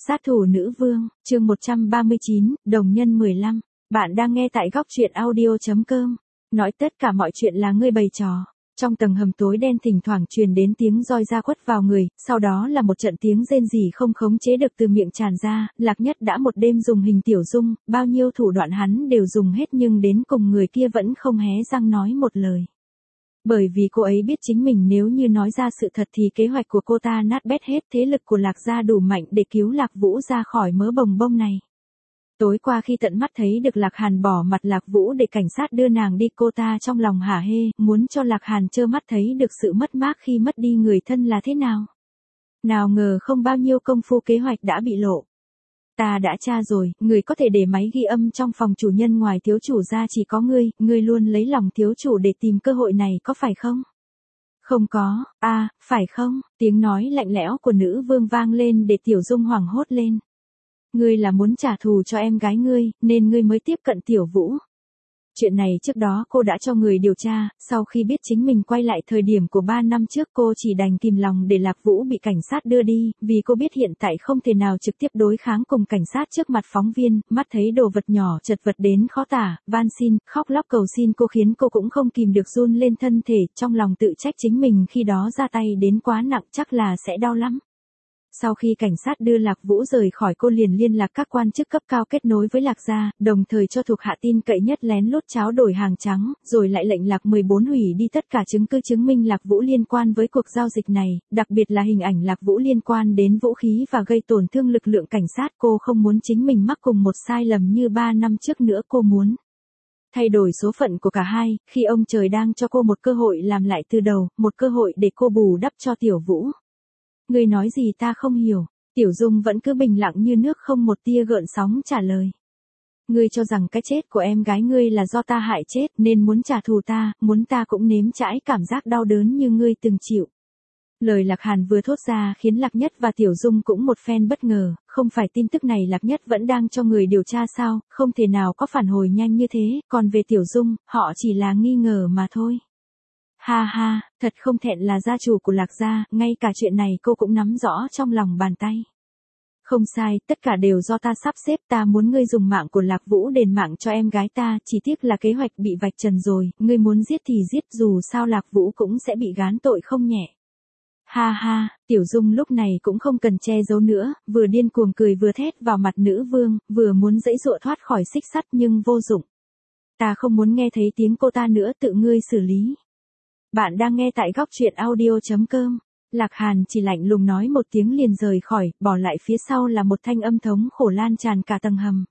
Sát thủ nữ vương, chương 139, đồng nhân 15. Bạn đang nghe tại góc truyện audio.com. Nói tất cả mọi chuyện là ngươi bày trò. Trong tầng hầm tối đen thỉnh thoảng truyền đến tiếng roi da quất vào người, sau đó là một trận tiếng rên rỉ không khống chế được từ miệng tràn ra. Lạc Nhất đã một đêm dùng hình Tiểu Dung, bao nhiêu thủ đoạn hắn đều dùng hết nhưng đến cùng người kia vẫn không hé răng nói một lời. Bởi vì cô ấy biết chính mình nếu như nói ra sự thật thì kế hoạch của cô ta nát bét hết, thế lực của Lạc gia đủ mạnh để cứu Lạc Vũ ra khỏi mớ bồng bông này. Tối qua khi tận mắt thấy được Lạc Hàn bỏ mặt Lạc Vũ để cảnh sát đưa nàng đi, cô ta trong lòng hả hê, muốn cho Lạc Hàn trơ mắt thấy được sự mất mát khi mất đi người thân là thế nào. Nào ngờ không bao nhiêu công phu kế hoạch đã bị lộ. Ta đã tra rồi, người có thể để máy ghi âm trong phòng chủ nhân ngoài thiếu chủ ra chỉ có ngươi luôn lấy lòng thiếu chủ để tìm cơ hội này có phải không? Không có, phải không? Tiếng nói lạnh lẽo của nữ vương vang lên để Tiểu Dung hoảng hốt lên. Ngươi là muốn trả thù cho em gái ngươi, nên ngươi mới tiếp cận Tiểu Vũ. Chuyện này trước đó cô đã cho người điều tra, sau khi biết chính mình quay lại thời điểm của 3 năm trước cô chỉ đành kìm lòng để Lạc Vũ bị cảnh sát đưa đi, vì cô biết hiện tại không thể nào trực tiếp đối kháng cùng cảnh sát trước mặt phóng viên, mắt thấy đồ vật nhỏ chật vật đến khó tả, van xin, khóc lóc cầu xin cô khiến cô cũng không kìm được run lên thân thể, trong lòng tự trách chính mình khi đó ra tay đến quá nặng chắc là sẽ đau lắm. Sau khi cảnh sát đưa Lạc Vũ rời khỏi cô liền liên lạc các quan chức cấp cao kết nối với Lạc gia, đồng thời cho thuộc hạ tin cậy nhất lén lút tráo đổi hàng trắng, rồi lại lệnh Lạc 14 hủy đi tất cả chứng cứ chứng minh Lạc Vũ liên quan với cuộc giao dịch này, đặc biệt là hình ảnh Lạc Vũ liên quan đến vũ khí và gây tổn thương lực lượng cảnh sát. Cô không muốn chính mình mắc cùng một sai lầm như 3 năm trước nữa, cô muốn thay đổi số phận của cả hai, khi ông trời đang cho cô một cơ hội làm lại từ đầu, một cơ hội để cô bù đắp cho Tiểu Vũ. Ngươi nói gì ta không hiểu, Tiểu Dung vẫn cứ bình lặng như nước không một tia gợn sóng trả lời. Ngươi cho rằng cái chết của em gái ngươi là do ta hại chết nên muốn trả thù ta, muốn ta cũng nếm trải cảm giác đau đớn như ngươi từng chịu. Lời Lạc Hàn vừa thốt ra khiến Lạc Nhất và Tiểu Dung cũng một phen bất ngờ, không phải tin tức này Lạc Nhất vẫn đang cho người điều tra sao, không thể nào có phản hồi nhanh như thế, còn về Tiểu Dung, họ chỉ là nghi ngờ mà thôi. Ha ha, thật không thẹn là gia chủ của Lạc gia, ngay cả chuyện này cô cũng nắm rõ trong lòng bàn tay. Không sai, tất cả đều do ta sắp xếp, ta muốn ngươi dùng mạng của Lạc Vũ đền mạng cho em gái ta, chỉ tiếc là kế hoạch bị vạch trần rồi, ngươi muốn giết thì giết, dù sao Lạc Vũ cũng sẽ bị gán tội không nhẹ. Ha ha, Tiểu Dung lúc này cũng không cần che giấu nữa, vừa điên cuồng cười vừa thét vào mặt nữ vương, vừa muốn giãy giụa thoát khỏi xích sắt nhưng vô dụng. Ta không muốn nghe thấy tiếng cô ta nữa, tự ngươi xử lý. Bạn đang nghe tại góc truyện audio.com. Lạc Hàn chỉ lạnh lùng nói một tiếng liền rời khỏi, bỏ lại phía sau là một thanh âm thống khổ lan tràn cả tầng hầm.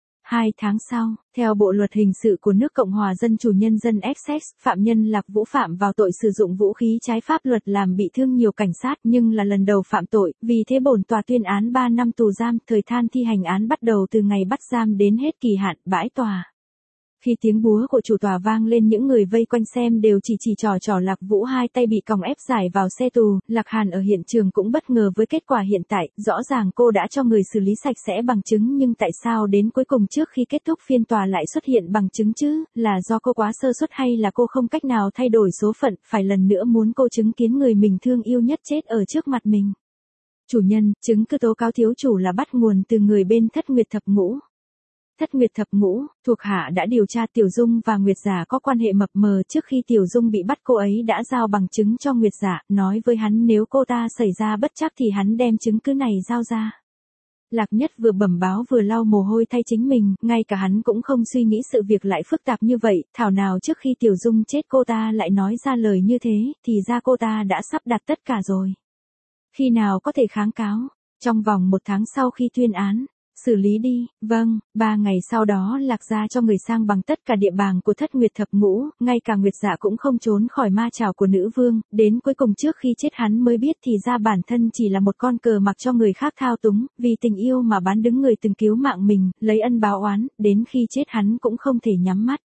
2 tháng sau, theo Bộ luật hình sự của nước Cộng hòa Dân chủ Nhân dân Essex, phạm nhân Lạc Vũ phạm vào tội sử dụng vũ khí trái pháp luật làm bị thương nhiều cảnh sát nhưng là lần đầu phạm tội, vì thế bổn tòa tuyên án 3 năm tù giam, thời gian thi hành án bắt đầu từ ngày bắt giam đến hết kỳ hạn, bãi tòa. Khi tiếng búa của chủ tòa vang lên những người vây quanh xem đều chỉ trò Lạc Vũ hai tay bị còng ép giải vào xe tù, Lạc Hàn ở hiện trường cũng bất ngờ với kết quả hiện tại, rõ ràng cô đã cho người xử lý sạch sẽ bằng chứng nhưng tại sao đến cuối cùng trước khi kết thúc phiên tòa lại xuất hiện bằng chứng chứ, là do cô quá sơ suất hay là cô không cách nào thay đổi số phận, phải lần nữa muốn cô chứng kiến người mình thương yêu nhất chết ở trước mặt mình. Chủ nhân, chứng cứ tố cáo thiếu chủ là bắt nguồn từ người bên Thất Nguyệt Thập Ngũ. Thất Nguyệt Thập Ngũ, thuộc hạ đã điều tra Tiểu Dung và Nguyệt Giả có quan hệ mập mờ, trước khi Tiểu Dung bị bắt cô ấy đã giao bằng chứng cho Nguyệt Giả, nói với hắn nếu cô ta xảy ra bất trắc thì hắn đem chứng cứ này giao ra. Lạc Nhất vừa bẩm báo vừa lau mồ hôi thay chính mình, ngay cả hắn cũng không suy nghĩ sự việc lại phức tạp như vậy, thảo nào trước khi Tiểu Dung chết cô ta lại nói ra lời như thế, thì ra cô ta đã sắp đặt tất cả rồi. Khi nào có thể kháng cáo? Trong vòng 1 tháng sau khi tuyên án. Xử lý đi, vâng, 3 ngày sau đó Lạc gia cho người sang bằng tất cả địa bàn của Thất Nguyệt Thập Ngũ, ngay cả Nguyệt Giả cũng không trốn khỏi ma chảo của nữ vương, đến cuối cùng trước khi chết hắn mới biết thì ra bản thân chỉ là một con cờ mặc cho người khác thao túng, vì tình yêu mà bán đứng người từng cứu mạng mình, lấy ân báo oán, đến khi chết hắn cũng không thể nhắm mắt.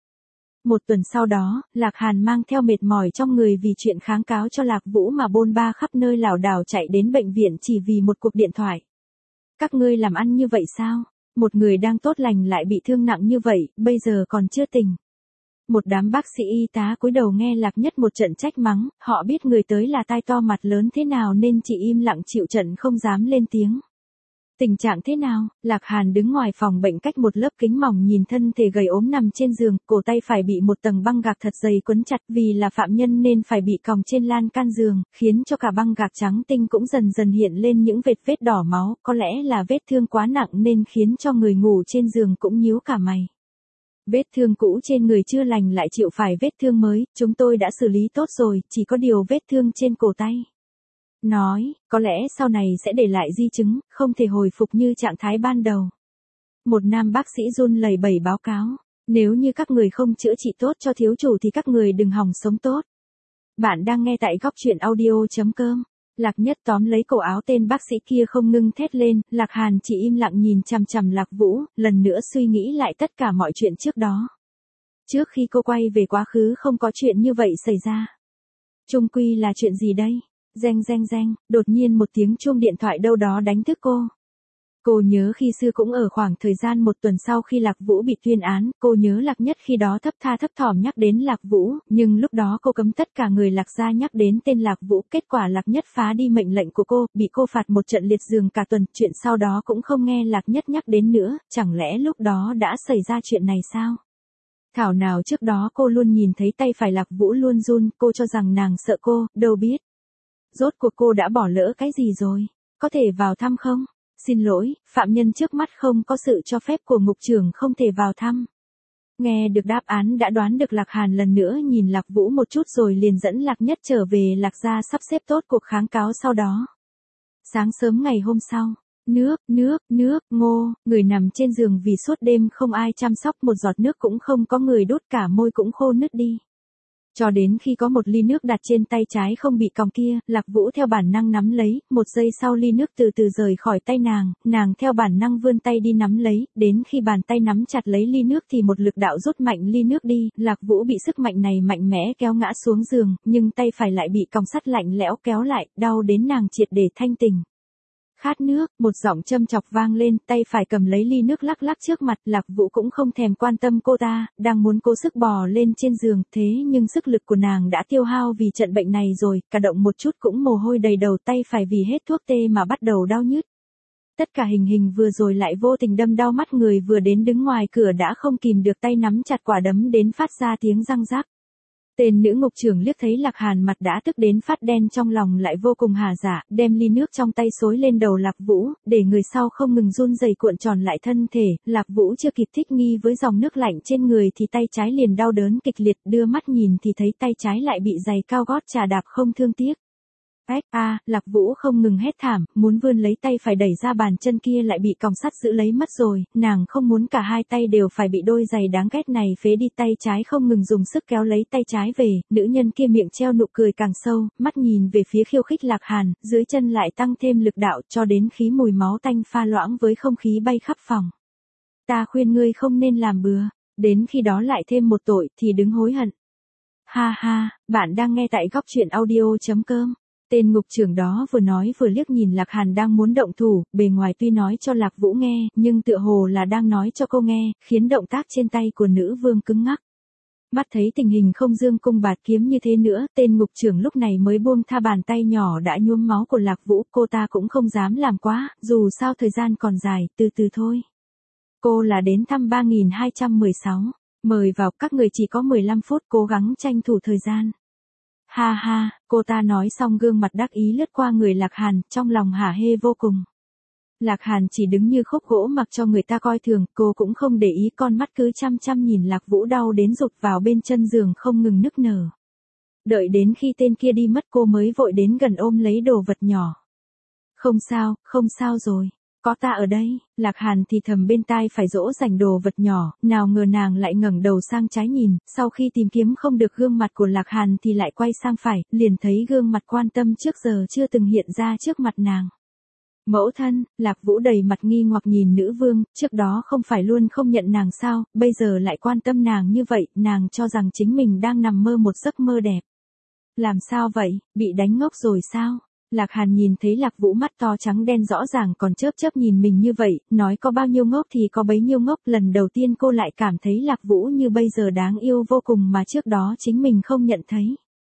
1 tuần sau đó, Lạc Hàn mang theo mệt mỏi trong người vì chuyện kháng cáo cho Lạc Vũ mà bôn ba khắp nơi lảo đảo chạy đến bệnh viện chỉ vì một cuộc điện thoại. Các ngươi làm ăn như vậy sao? Một người đang tốt lành lại bị thương nặng như vậy, bây giờ còn chưa tỉnh. Một đám bác sĩ y tá cúi đầu nghe Lạc Nhất một trận trách mắng, họ biết người tới là tai to mặt lớn thế nào nên chỉ im lặng chịu trận không dám lên tiếng. Tình trạng thế nào? Lạc Hàn đứng ngoài phòng bệnh cách một lớp kính mỏng nhìn thân thể gầy ốm nằm trên giường, cổ tay phải bị một tầng băng gạc thật dày quấn chặt vì là phạm nhân nên phải bị còng trên lan can giường, khiến cho cả băng gạc trắng tinh cũng dần dần hiện lên những vết đỏ máu, có lẽ là vết thương quá nặng nên khiến cho người ngủ trên giường cũng nhíu cả mày. Vết thương cũ trên người chưa lành lại chịu phải vết thương mới, chúng tôi đã xử lý tốt rồi, chỉ có điều vết thương trên cổ tay. Nói, có lẽ sau này sẽ để lại di chứng, không thể hồi phục như trạng thái ban đầu. Một nam bác sĩ run lẩy bẩy báo cáo, nếu như các người không chữa trị tốt cho thiếu chủ thì các người đừng hòng sống tốt. Bạn đang nghe tại góc truyện audio.com. Lạc Nhất tóm lấy cổ áo tên bác sĩ kia không ngưng thét lên, Lạc Hàn chỉ im lặng nhìn chằm chằm Lạc Vũ, lần nữa suy nghĩ lại tất cả mọi chuyện trước đó. Trước khi cô quay về quá khứ không có chuyện như vậy xảy ra. Chung quy là chuyện gì đây? Reng reng reng, đột nhiên một tiếng chuông điện thoại đâu đó đánh thức cô. Cô nhớ khi xưa cũng ở khoảng thời gian một tuần sau khi Lạc Vũ bị tuyên án, cô nhớ Lạc Nhất khi đó thấp thỏm nhắc đến Lạc Vũ, nhưng lúc đó cô cấm tất cả người Lạc gia nhắc đến tên Lạc Vũ, kết quả Lạc Nhất phá đi mệnh lệnh của cô, bị cô phạt một trận liệt giường cả tuần, chuyện sau đó cũng không nghe Lạc Nhất nhắc đến nữa, chẳng lẽ lúc đó đã xảy ra chuyện này sao? Thảo nào trước đó cô luôn nhìn thấy tay phải Lạc Vũ luôn run, cô cho rằng nàng sợ cô, đâu biết. Rốt cuộc cô đã bỏ lỡ cái gì rồi? Có thể vào thăm không? Xin lỗi, phạm nhân trước mắt không có sự cho phép của ngục trưởng không thể vào thăm. Nghe được đáp án đã đoán được Lạc Hàn lần nữa nhìn Lạc Vũ một chút rồi liền dẫn Lạc Nhất trở về Lạc gia sắp xếp tốt cuộc kháng cáo sau đó. Sáng sớm ngày hôm sau, nước, Ngô, người nằm trên giường vì suốt đêm không ai chăm sóc, một giọt nước cũng không có người đút, cả môi cũng khô nứt đi. Cho đến khi có một ly nước đặt trên tay trái không bị còng kia, Lạc Vũ theo bản năng nắm lấy, một giây sau ly nước từ từ rời khỏi tay nàng theo bản năng vươn tay đi nắm lấy, đến khi bàn tay nắm chặt lấy ly nước thì một lực đạo rút mạnh ly nước đi, Lạc Vũ bị sức mạnh này mạnh mẽ kéo ngã xuống giường, nhưng tay phải lại bị còng sắt lạnh lẽo kéo lại, đau đến nàng triệt để thanh tỉnh. Khát nước, một giọng châm chọc vang lên, tay phải cầm lấy ly nước lắc lắc trước mặt, Lạc Vũ cũng không thèm quan tâm cô ta, đang muốn cố sức bò lên trên giường, thế nhưng sức lực của nàng đã tiêu hao vì trận bệnh này rồi, cả động một chút cũng mồ hôi đầy đầu, tay phải vì hết thuốc tê mà bắt đầu đau nhức. Tất cả hình vừa rồi lại vô tình đâm đau mắt, người vừa đến đứng ngoài cửa đã không kìm được tay nắm chặt quả đấm đến phát ra tiếng răng rắc. Tên nữ ngục trưởng liếc thấy Lạc Hàn mặt đã tức đến phát đen, trong lòng lại vô cùng hả dạ, đem ly nước trong tay xối lên đầu Lạc Vũ, để người sau không ngừng run rẩy cuộn tròn lại thân thể, Lạc Vũ chưa kịp thích nghi với dòng nước lạnh trên người thì tay trái liền đau đớn kịch liệt, đưa mắt nhìn thì thấy tay trái lại bị giày cao gót chà đạp không thương tiếc. Lạc Vũ không ngừng hét thảm, muốn vươn lấy tay phải đẩy ra bàn chân kia lại bị còng sắt giữ lấy mất rồi, nàng không muốn cả hai tay đều phải bị đôi giày đáng ghét này phế đi, tay trái không ngừng dùng sức kéo lấy tay trái về, nữ nhân kia miệng treo nụ cười càng sâu, mắt nhìn về phía khiêu khích Lạc Hàn, dưới chân lại tăng thêm lực đạo cho đến khí mùi máu tanh pha loãng với không khí bay khắp phòng. Ta khuyên ngươi không nên làm bừa, đến khi đó lại thêm một tội thì đứng hối hận. Ha ha, bạn đang nghe tại góc truyện audio.com. Tên ngục trưởng đó vừa nói vừa liếc nhìn Lạc Hàn đang muốn động thủ, bề ngoài tuy nói cho Lạc Vũ nghe, nhưng tựa hồ là đang nói cho cô nghe, khiến động tác trên tay của nữ vương cứng ngắc. Mắt thấy tình hình không dương cung bạt kiếm như thế nữa, tên ngục trưởng lúc này mới buông tha bàn tay nhỏ đã nhuốm máu của Lạc Vũ, cô ta cũng không dám làm quá, dù sao thời gian còn dài, từ từ thôi. Cô là đến thăm 3216, mời vào, các người chỉ có 15 phút, cố gắng tranh thủ thời gian. Ha ha, cô ta nói xong gương mặt đắc ý lướt qua người Lạc Hàn, trong lòng hả hê vô cùng. Lạc Hàn chỉ đứng như khúc gỗ mặc cho người ta coi thường, cô cũng không để ý, con mắt cứ chăm chăm nhìn Lạc Vũ đau đến rụt vào bên chân giường không ngừng nức nở. Đợi đến khi tên kia đi mất cô mới vội đến gần ôm lấy đồ vật nhỏ. Không sao rồi. Có ta ở đây, Lạc Hàn thì thầm bên tai phải dỗ dành đồ vật nhỏ, nào ngờ nàng lại ngẩng đầu sang trái nhìn, sau khi tìm kiếm không được gương mặt của Lạc Hàn thì lại quay sang phải, liền thấy gương mặt quan tâm trước giờ chưa từng hiện ra trước mặt nàng. Mẫu thân, Lạc Vũ đầy mặt nghi hoặc nhìn nữ vương, trước đó không phải luôn không nhận nàng sao, bây giờ lại quan tâm nàng như vậy, nàng cho rằng chính mình đang nằm mơ một giấc mơ đẹp. Làm sao vậy, bị đánh ngốc rồi sao? Lạc Hàn nhìn thấy Lạc Vũ mắt to trắng đen rõ ràng còn chớp chớp nhìn mình như vậy, nói có bao nhiêu ngốc thì có bấy nhiêu ngốc, lần đầu tiên cô lại cảm thấy Lạc Vũ như bây giờ đáng yêu vô cùng mà trước đó chính mình không nhận thấy.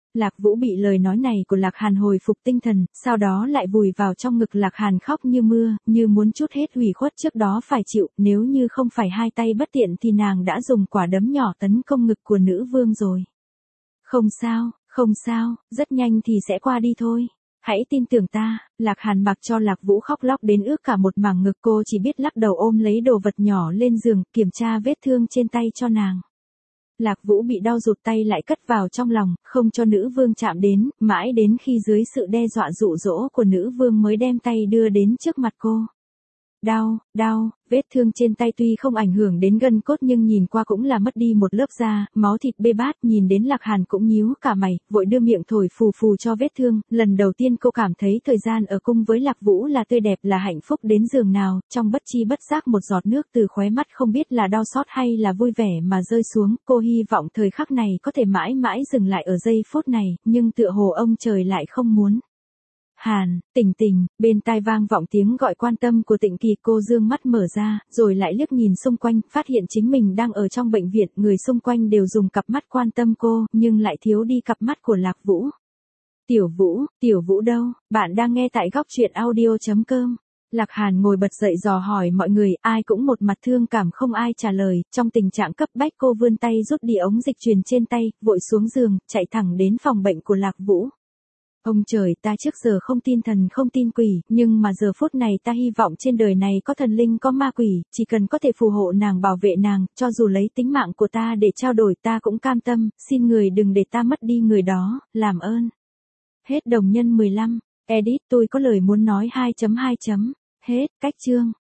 Lạc Vũ bị lời nói này của Lạc Hàn hồi phục tinh thần, sau đó lại vùi vào trong ngực Lạc Hàn khóc như mưa, như muốn trút hết ủy khuất trước đó phải chịu, nếu như không phải hai tay bất tiện thì nàng đã dùng quả đấm nhỏ tấn công ngực của nữ vương rồi. Không sao, rất nhanh thì sẽ qua đi thôi. Hãy tin tưởng ta, Lạc Hàn mặc cho Lạc Vũ khóc lóc đến ướt cả một mảng ngực, cô chỉ biết lắc đầu ôm lấy đồ vật nhỏ lên giường, kiểm tra vết thương trên tay cho nàng. Lạc Vũ bị đau rụt tay lại cất vào trong lòng, không cho nữ vương chạm đến, mãi đến khi dưới sự đe dọa dụ dỗ của nữ vương mới đem tay đưa đến trước mặt cô. Đau, vết thương trên tay tuy không ảnh hưởng đến gân cốt nhưng nhìn qua cũng là mất đi một lớp da, máu thịt bê bát, nhìn đến Lạc Hàn cũng nhíu cả mày, vội đưa miệng thổi phù phù cho vết thương, lần đầu tiên cô cảm thấy thời gian ở cung với Lạc Vũ là tươi đẹp, là hạnh phúc đến giường nào, trong bất chi bất giác một giọt nước từ khóe mắt không biết là đau xót hay là vui vẻ mà rơi xuống, cô hy vọng thời khắc này có thể mãi mãi dừng lại ở giây phút này, nhưng tựa hồ ông trời lại không muốn. Hàn, Tình, bên tai vang vọng tiếng gọi quan tâm của Tịnh Kỳ, cô dương mắt mở ra, rồi lại liếc nhìn xung quanh, phát hiện chính mình đang ở trong bệnh viện, người xung quanh đều dùng cặp mắt quan tâm cô, nhưng lại thiếu đi cặp mắt của Lạc Vũ. Tiểu Vũ đâu? Bạn đang nghe tại góc truyện audio.com. Lạc Hàn ngồi bật dậy dò hỏi mọi người, ai cũng một mặt thương cảm không ai trả lời, trong tình trạng cấp bách cô vươn tay rút đi ống dịch truyền trên tay, vội xuống giường, chạy thẳng đến phòng bệnh của Lạc Vũ. Ông trời, ta trước giờ không tin thần không tin quỷ, nhưng mà giờ phút này ta hy vọng trên đời này có thần linh có ma quỷ, chỉ cần có thể phù hộ nàng bảo vệ nàng, cho dù lấy tính mạng của ta để trao đổi ta cũng cam tâm, xin người đừng để ta mất đi người đó, làm ơn. Hết đồng nhân 15, edit tôi có lời muốn nói 2.2. Hết, cách chương.